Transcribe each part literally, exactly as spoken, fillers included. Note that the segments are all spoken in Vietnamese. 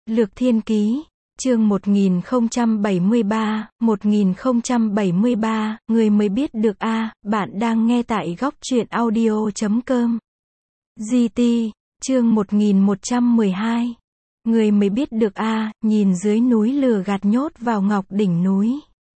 Lược Thiên Ký, chương một nghìn không trăm bảy mươi ba, một nghìn không trăm bảy mươi ba, người mới biết được a, à, bạn đang nghe tại góc truyện audio chấm com. giê tê, chương một nghìn một trăm mười hai. Người mới biết được a, à, nhìn dưới núi lửa gạt nhốt vào ngọc đỉnh núi.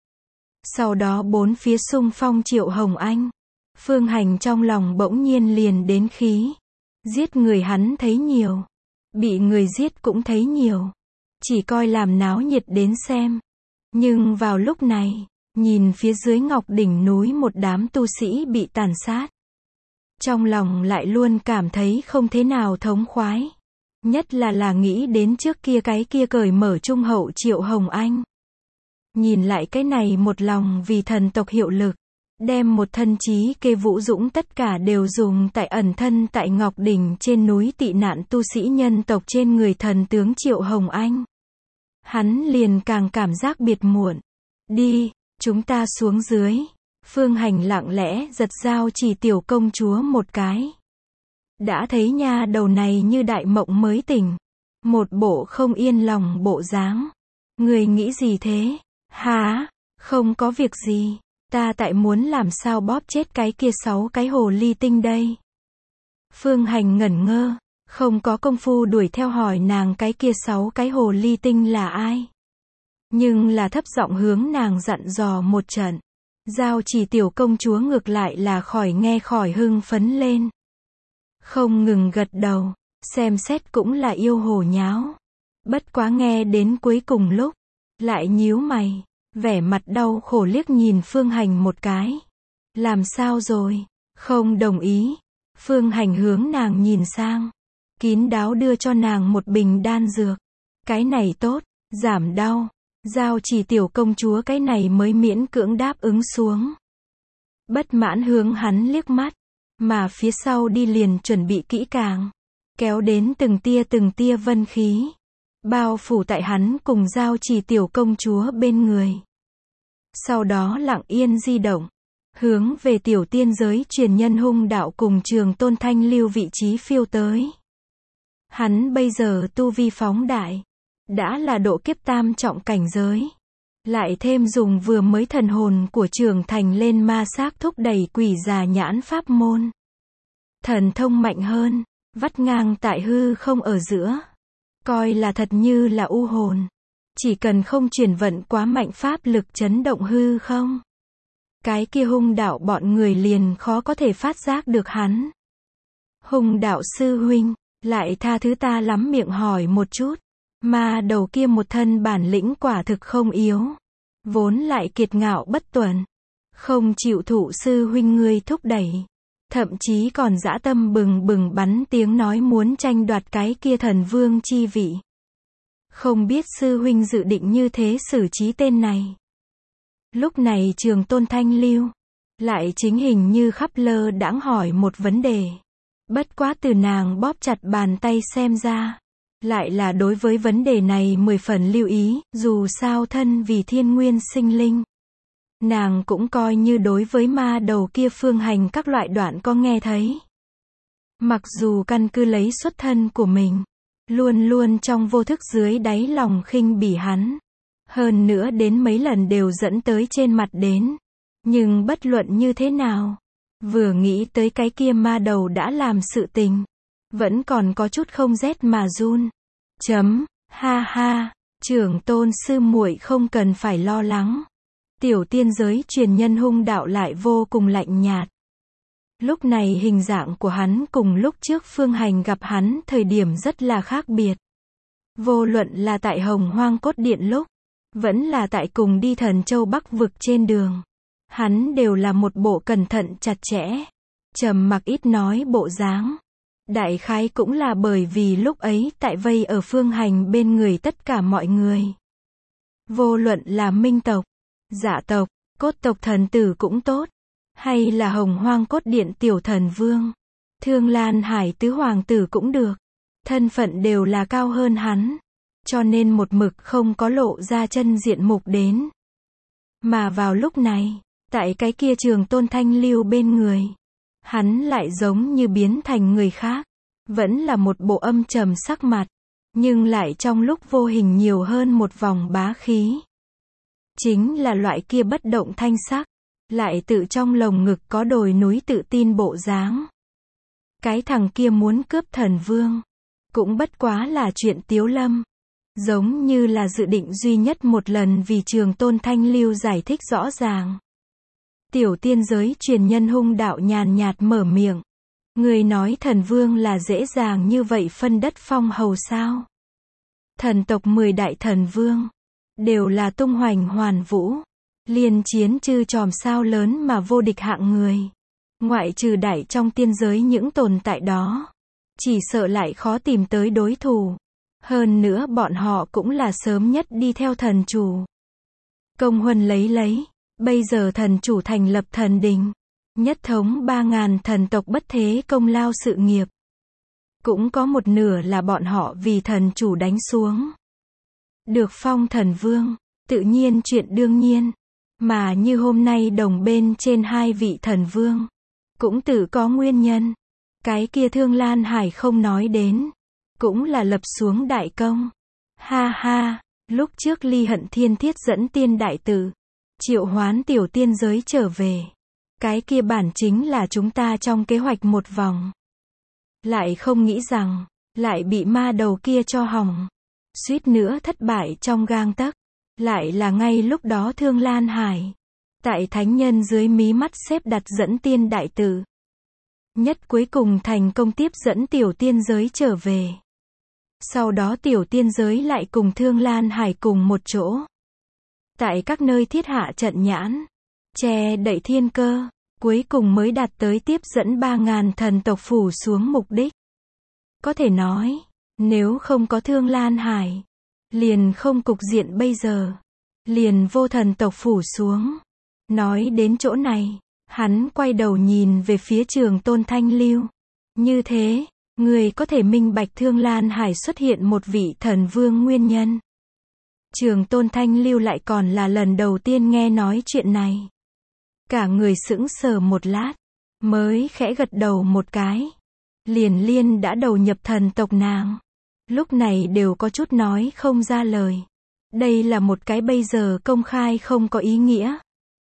Sau đó bốn phía xung phong Triệu Hồng Anh. Phương Hành trong lòng bỗng nhiên liền đến khí. Giết người hắn thấy nhiều. Bị người giết cũng thấy nhiều. Chỉ coi làm náo nhiệt đến xem. Nhưng vào lúc này, nhìn phía dưới ngọc đỉnh núi một đám tu sĩ bị tàn sát. Trong lòng lại luôn cảm thấy không thế nào thống khoái. Nhất là là nghĩ đến trước kia cái kia cởi mở trung hậu Triệu Hồng Anh. Nhìn lại cái này một lòng vì thần tộc hiệu lực. Đem một thân trí kê vũ dũng tất cả đều dùng tại ẩn thân tại Ngọc Đỉnh trên núi tị nạn tu sĩ nhân tộc trên người thần tướng Triệu Hồng Anh. Hắn liền càng cảm giác biệt muộn. Đi, chúng ta xuống dưới. Phương Hành lặng lẽ giật dao chỉ tiểu công chúa một cái. Đã thấy nha đầu này như đại mộng mới tỉnh. Một bộ không yên lòng bộ dáng. Người nghĩ gì thế? Hả? Không có việc gì. Ta tại muốn làm sao bóp chết cái kia sáu cái hồ ly tinh đây. Phương Hành ngẩn ngơ, không có công phu đuổi theo hỏi nàng cái kia sáu cái hồ ly tinh là ai. Nhưng là thấp giọng hướng nàng dặn dò một trận. Giao chỉ tiểu công chúa ngược lại là khỏi nghe khỏi hưng phấn lên. Không ngừng gật đầu, xem xét cũng là yêu hồ nháo. Bất quá nghe đến cuối cùng lúc, lại nhíu mày. Vẻ mặt đau khổ liếc nhìn Phương Hành một cái. Làm sao rồi? Không đồng ý. Phương Hành hướng nàng nhìn sang. Kín đáo đưa cho nàng một bình đan dược. Cái này tốt, giảm đau. Giao chỉ tiểu công chúa cái này mới miễn cưỡng đáp ứng xuống. Bất mãn hướng hắn liếc mắt. Mà phía sau đi liền chuẩn bị kỹ càng. Kéo đến từng tia từng tia vân khí. Bao phủ tại hắn cùng giao chỉ tiểu công chúa bên người. Sau đó lặng yên di động. Hướng về tiểu tiên giới truyền nhân hung đạo cùng Trường Tôn Thanh Lưu vị trí phiêu tới. Hắn bây giờ tu vi phóng đại. Đã là độ kiếp tam trọng cảnh giới. Lại thêm dùng vừa mới thần hồn của trưởng thành lên ma xác thúc đẩy quỷ già nhãn pháp môn. Thần thông mạnh hơn. Vắt ngang tại hư không ở giữa. Coi là thật như là u hồn. Chỉ cần không chuyển vận quá mạnh pháp lực chấn động hư không. Cái kia hung đạo bọn người liền khó có thể phát giác được hắn. Hung đạo sư huynh, lại tha thứ ta lắm miệng hỏi một chút. Mà đầu kia một thân bản lĩnh quả thực không yếu. Vốn lại kiệt ngạo bất tuần. Không chịu thụ sư huynh ngươi thúc đẩy. Thậm chí còn dã tâm bừng bừng bắn tiếng nói muốn tranh đoạt cái kia thần vương chi vị. Không biết sư huynh dự định như thế xử trí tên này. Lúc này Trường Tôn Thanh Lưu lại chính hình như khắp lơ đãng hỏi một vấn đề. Bất quá từ nàng bóp chặt bàn tay xem ra, lại là đối với vấn đề này mười phần lưu ý, dù sao thân vì thiên nguyên sinh linh. Nàng cũng coi như đối với ma đầu kia Phương Hành các loại đoạn có nghe thấy. Mặc dù căn cứ lấy xuất thân của mình, luôn luôn trong vô thức dưới đáy lòng khinh bỉ hắn. Hơn nữa đến mấy lần đều dẫn tới trên mặt đến. Nhưng bất luận như thế nào, vừa nghĩ tới cái kia ma đầu đã làm sự tình, vẫn còn có chút không rét mà run. Chấm, ha ha, Trưởng Tôn sư muội không cần phải lo lắng. Tiểu tiên giới truyền nhân hung đạo lại vô cùng lạnh nhạt. Lúc này hình dạng của hắn cùng lúc trước Phương Hành gặp hắn thời điểm rất là khác biệt. Vô luận là tại Hồng Hoang Cốt Điện lúc, vẫn là tại cùng đi Thần Châu Bắc vực trên đường. Hắn đều là một bộ cẩn thận chặt chẽ, trầm mặc ít nói bộ dáng. Đại khái cũng là bởi vì lúc ấy tại vây ở Phương Hành bên người tất cả mọi người. Vô luận là Minh tộc, Dạ tộc, Cốt tộc thần tử cũng tốt. Hay là Hồng Hoang Cốt Điện tiểu thần vương, Thương Lan Hải tứ hoàng tử cũng được. Thân phận đều là cao hơn hắn. Cho nên một mực không có lộ ra chân diện mục đến. Mà vào lúc này, tại cái kia Trường Tôn Thanh Lưu bên người, hắn lại giống như biến thành người khác. Vẫn là một bộ âm trầm sắc mặt. nhưng lại trong lúc vô hình nhiều hơn một vòng bá khí. Chính là loại kia bất động thanh sắc, lại tự trong lồng ngực có đồi núi tự tin bộ dáng. Cái thằng kia muốn cướp thần vương, cũng bất quá là chuyện Tiếu Lâm. Giống như là dự định duy nhất một lần vì Trường Tôn Thanh Lưu giải thích rõ ràng. Tiểu tiên giới truyền nhân hung đạo nhàn nhạt mở miệng. Người nói thần vương là dễ dàng như vậy phân đất phong hầu sao? Thần tộc mười đại thần vương, đều là tung hoành hoàn vũ, liên chiến chư chòm sao lớn mà vô địch hạng người. Ngoại trừ đại trong tiên giới những tồn tại đó, chỉ sợ lại khó tìm tới đối thủ. Hơn nữa bọn họ cũng là sớm nhất đi theo thần chủ. Công huân lấy lấy, bây giờ thần chủ thành lập thần đình, nhất thống ba ngàn thần tộc bất thế công lao sự nghiệp. Cũng có một nửa là bọn họ vì thần chủ đánh xuống. Được phong thần vương, tự nhiên chuyện đương nhiên. Mà như hôm nay đồng bên trên hai vị thần vương, cũng tự có nguyên nhân. Cái kia Thương Lan Hải không nói đến, cũng là lập xuống đại công. Ha ha, lúc trước Ly Hận Thiên Thiết dẫn tiên đại tử, triệu hoán tiểu tiên giới trở về. Cái kia bản chính là chúng ta trong kế hoạch một vòng. Lại không nghĩ rằng, lại bị ma đầu kia cho hỏng. Suýt nữa thất bại trong gang tấc. Lại là ngay lúc đó Thương Lan Hải, tại thánh nhân dưới mí mắt xếp đặt dẫn tiên đại tử. Nhất cuối cùng thành công tiếp dẫn tiểu tiên giới trở về. Sau đó tiểu tiên giới lại cùng Thương Lan Hải cùng một chỗ. Tại các nơi thiết hạ trận nhãn, che đậy thiên cơ, cuối cùng mới đạt tới tiếp dẫn ba ngàn thần tộc phủ xuống mục đích. Có thể nói, nếu không có Thương Lan Hải, liền không cục diện bây giờ, liền vô thần tộc phủ xuống. Nói đến chỗ này, hắn quay đầu nhìn về phía Trường Tôn Thanh Lưu. Như thế, người có thể minh bạch Thương Lan Hải xuất hiện một vị thần vương nguyên nhân. Trường Tôn Thanh Lưu lại còn là lần đầu tiên nghe nói chuyện này. Cả người sững sờ một lát, mới khẽ gật đầu một cái. Liền liên đã đầu nhập thần tộc nàng. Lúc này đều có chút nói không ra lời. Đây là một cái bây giờ công khai không có ý nghĩa.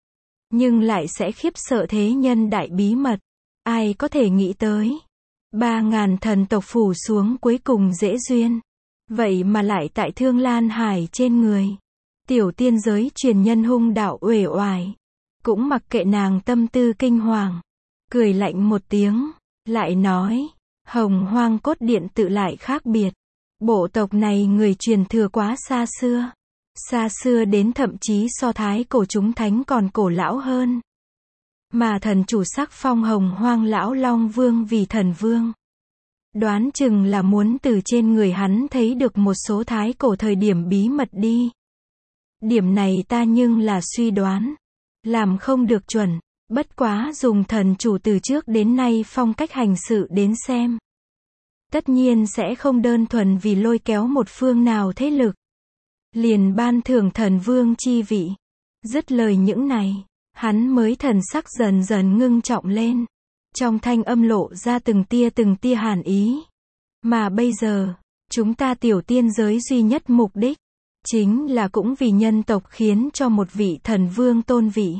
Nhưng lại sẽ khiếp sợ thế nhân đại bí mật. Ai có thể nghĩ tới. Ba ngàn thần tộc phủ xuống cuối cùng dễ duyên. Vậy mà lại tại Thương Lan Hải trên người. Tiểu tiên giới truyền nhân hung đạo uể oải. Cũng mặc kệ nàng tâm tư kinh hoàng. Cười lạnh một tiếng. Lại nói. Hồng Hoang cốt điện tự lại khác biệt. Bộ tộc này người truyền thừa quá xa xưa. Xa xưa đến thậm chí so thái cổ chúng thánh còn cổ lão hơn. Mà thần chủ sắc phong Hồng Hoang lão Long Vương vì thần vương. Đoán chừng là muốn từ trên người hắn thấy được một số thái cổ thời điểm bí mật đi. Điểm này ta nhưng là suy đoán. Làm không được chuẩn. Bất quá dùng thần chủ từ trước đến nay phong cách hành sự đến xem. Tất nhiên sẽ không đơn thuần vì lôi kéo một phương nào thế lực. Liền ban thưởng thần vương chi vị. Dứt lời những này, hắn mới thần sắc dần dần ngưng trọng lên. Trong thanh âm lộ ra từng tia từng tia hàn ý. Mà bây giờ, chúng ta tiểu tiên giới duy nhất mục đích, chính là cũng vì nhân tộc khiến cho một vị thần vương tôn vị.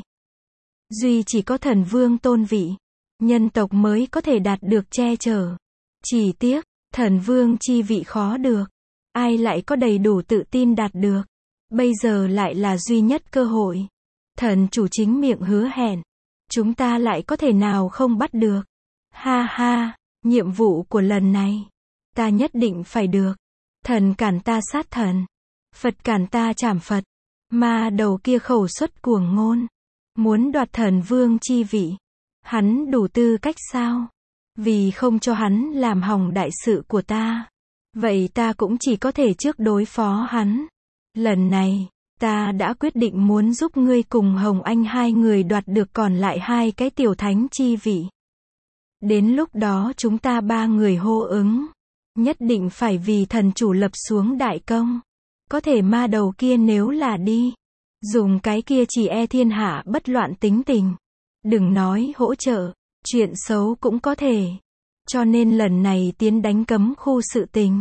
Duy chỉ có thần vương tôn vị, nhân tộc mới có thể đạt được che chở. Chỉ tiếc, thần vương chi vị khó được. Ai lại có đầy đủ tự tin đạt được. Bây giờ lại là duy nhất cơ hội. Thần chủ chính miệng hứa hẹn. Chúng ta lại có thể nào không bắt được. Ha ha, nhiệm vụ của lần này. Ta nhất định phải được. Thần cản ta sát thần. Phật cản ta trảm Phật. Ma đầu kia khẩu xuất cuồng ngôn. Muốn đoạt thần vương chi vị. Hắn đủ tư cách sao? Vì không cho hắn làm hỏng đại sự của ta. Vậy ta cũng chỉ có thể trước đối phó hắn. Lần này, ta đã quyết định muốn giúp ngươi cùng Hồng Anh hai người đoạt được còn lại hai cái tiểu thánh chi vị. Đến lúc đó chúng ta ba người hô ứng. Nhất định phải vì thần chủ lập xuống đại công. Có thể ma đầu kia nếu là đi. Dùng cái kia chỉ e thiên hạ bất loạn tính tình. Đừng nói hỗ trợ. Chuyện xấu cũng có thể. Cho nên lần này tiến đánh cấm khu sự tình.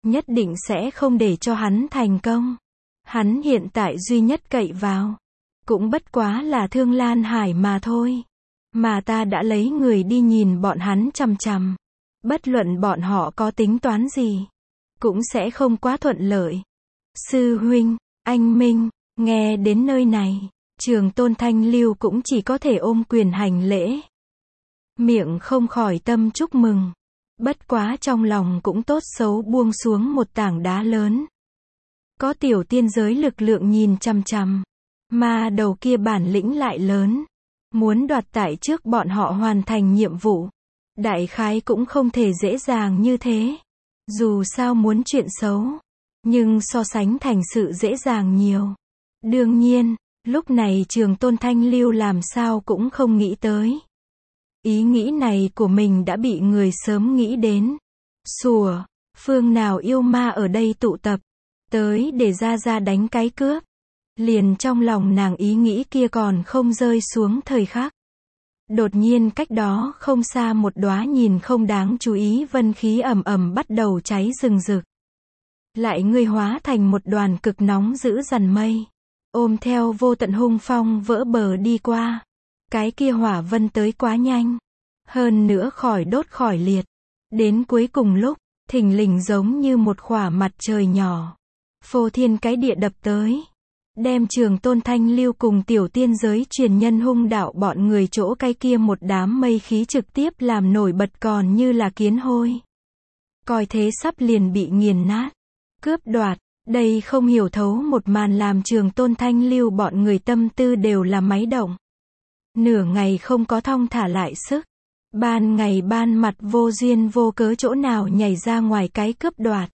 nhất định sẽ không để cho hắn thành công. Hắn hiện tại duy nhất cậy vào, cũng bất quá là Thương Lan Hải mà thôi. Mà ta đã lấy người đi nhìn bọn hắn chằm chằm. Bất luận bọn họ có tính toán gì, cũng sẽ không quá thuận lợi. Sư huynh, anh Minh, nghe đến nơi này, Trường Tôn Thanh Lưu cũng chỉ có thể ôm quyền hành lễ. Miệng không khỏi tâm chúc mừng. Bất quá trong lòng cũng tốt xấu buông xuống một tảng đá lớn. Có tiểu tiên giới lực lượng nhìn chằm chằm, mà đầu kia bản lĩnh lại lớn. Muốn đoạt tại trước bọn họ hoàn thành nhiệm vụ, đại khái cũng không thể dễ dàng như thế. Dù sao muốn chuyện xấu, nhưng so sánh thành sự dễ dàng nhiều. Đương nhiên, lúc này Trường Tôn Thanh Lưu làm sao cũng không nghĩ tới. Ý nghĩ này của mình đã bị người sớm nghĩ đến. Sủa, phương nào yêu ma ở đây tụ tập, tới để ra ra đánh cái cướp. Liền trong lòng nàng ý nghĩ kia còn không rơi xuống thời khắc. Đột nhiên cách đó không xa một đóa nhìn không đáng chú ý vân khí ầm ầm bắt đầu cháy rừng rực. Lại ngươi hóa thành một đoàn cực nóng dữ dằn mây, ôm theo vô tận hung phong vỡ bờ đi qua. Cái kia hỏa vân tới quá nhanh, hơn nữa khỏi đốt khỏi liệt. Đến cuối cùng lúc, thình lình giống như một khỏa mặt trời nhỏ, phô thiên cái địa đập tới, đem Trường Tôn Thanh Lưu cùng tiểu tiên giới truyền nhân hung đạo bọn người chỗ cái kia một đám mây khí trực tiếp làm nổi bật còn như là kiến hôi. Coi thế sắp liền bị nghiền nát, cướp đoạt. Đây không hiểu thấu một màn làm Trường Tôn Thanh Lưu bọn người tâm tư đều là máy động. Nửa ngày không có thong thả lại sức. Ban ngày ban mặt vô duyên vô cớ chỗ nào nhảy ra ngoài cái cướp đoạt.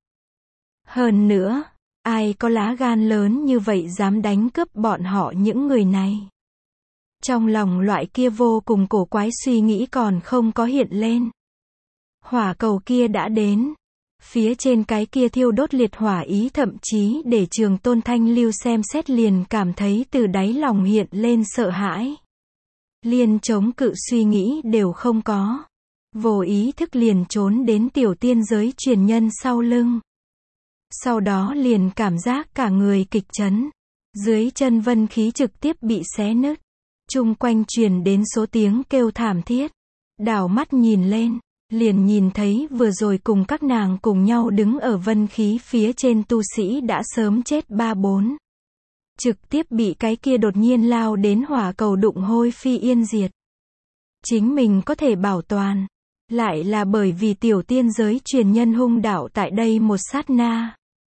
Hơn nữa, ai có lá gan lớn như vậy dám đánh cướp bọn họ những người này. Trong lòng loại kia vô cùng cổ quái suy nghĩ còn không có hiện lên. Hỏa cầu kia đã đến. Phía trên cái kia thiêu đốt liệt hỏa ý thậm chí để Trường Tôn Thanh Lưu xem xét liền cảm thấy từ đáy lòng hiện lên sợ hãi. Liền chống cự suy nghĩ đều không có. Vô ý thức liền trốn đến tiểu tiên giới truyền nhân sau lưng. Sau đó liền cảm giác cả người kịch chấn. Dưới chân vân khí trực tiếp bị xé nứt. Chung quanh truyền đến số tiếng kêu thảm thiết. Đảo mắt nhìn lên, liền nhìn thấy vừa rồi cùng các nàng cùng nhau đứng ở vân khí phía trên tu sĩ đã sớm chết ba bốn. Trực tiếp bị cái kia đột nhiên lao đến hỏa cầu đụng hôi phi yên diệt. Chính mình có thể bảo toàn, lại là bởi vì tiểu tiên giới truyền nhân hung đạo tại đây một sát na.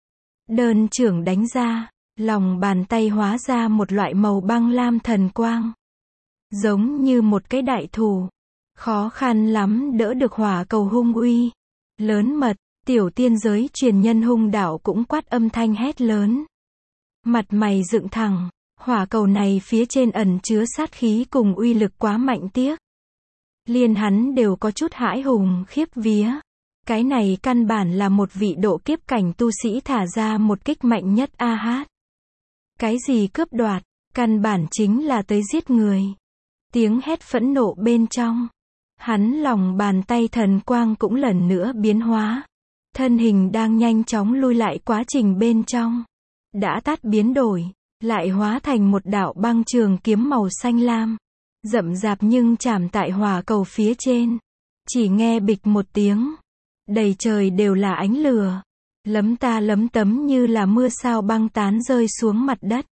Đơn trưởng đánh ra, lòng bàn tay hóa ra một loại màu băng lam thần quang. Giống như một cái đại thủ. Khó khăn lắm đỡ được hỏa cầu hung uy. Lớn mật, tiểu tiên giới truyền nhân hung đạo cũng quát âm thanh hét lớn. Mặt mày dựng thẳng, hỏa cầu này phía trên ẩn chứa sát khí cùng uy lực quá mạnh tiếc. Liên hắn đều có chút hãi hùng khiếp vía. Cái này căn bản là một vị độ kiếp cảnh tu sĩ thả ra một kích mạnh nhất a hát. Cái gì cướp đoạt, căn bản chính là tới giết người. Tiếng hét phẫn nộ bên trong. Hắn lòng bàn tay thần quang cũng lần nữa biến hóa. Thân hình đang nhanh chóng lui lại quá trình bên trong. Đã tát biến đổi, lại hóa thành một đạo băng trường kiếm màu xanh lam. Rậm rạp nhưng chạm tại hỏa cầu phía trên. Chỉ nghe bịch một tiếng. Đầy trời đều là ánh lửa. Lấm ta lấm tấm như là mưa sao băng tán rơi xuống mặt đất.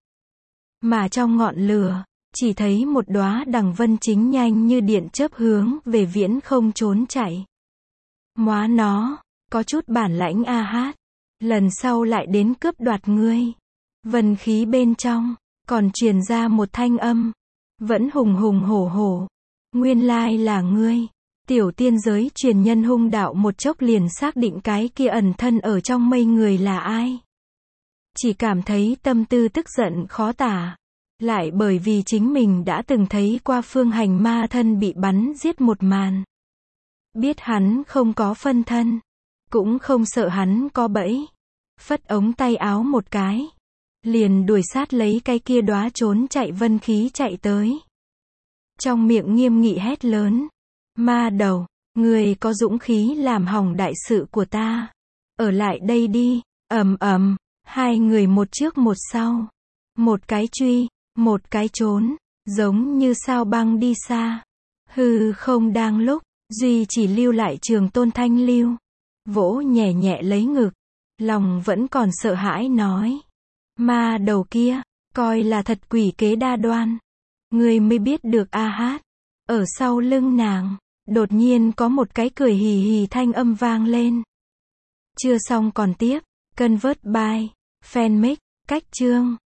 Mà trong ngọn lửa, chỉ thấy một đóa đằng vân chính nhanh như điện chớp hướng về viễn không trốn chạy. Móa nó, có chút bản lãnh a hát. Lần sau lại đến cướp đoạt ngươi. Vân khí bên trong, còn truyền ra một thanh âm. Vẫn hùng hùng hổ hổ. Nguyên lai là ngươi. Tiểu tiên giới truyền nhân hung đạo một chốc liền xác định cái kia ẩn thân ở trong mây người là ai. Chỉ cảm thấy tâm tư tức giận khó tả. Lại bởi vì chính mình đã từng thấy qua phương hành ma thân bị bắn giết một màn. Biết hắn không có phân thân. Cũng không sợ hắn có bẫy. Phất ống tay áo một cái. Liền đuổi sát lấy cái kia đóa trốn chạy vân khí chạy tới. Trong miệng nghiêm nghị hét lớn. Ma đầu, người có dũng khí làm hỏng đại sự của ta. Ở lại đây đi, ầm ầm, hai người một trước một sau. Một cái truy, một cái trốn, giống như sao băng đi xa. Hư không đang lúc, duy chỉ lưu lại Trường Tôn Thanh Lưu. Vỗ nhẹ nhẹ lấy ngực, lòng vẫn còn sợ hãi nói. Ma đầu kia, coi là thật quỷ kế đa đoan. Người mới biết được a hát. Ở sau lưng nàng, đột nhiên có một cái cười hì hì thanh âm vang lên. Chưa xong còn tiếp, Convert by Fanmade, cách chương.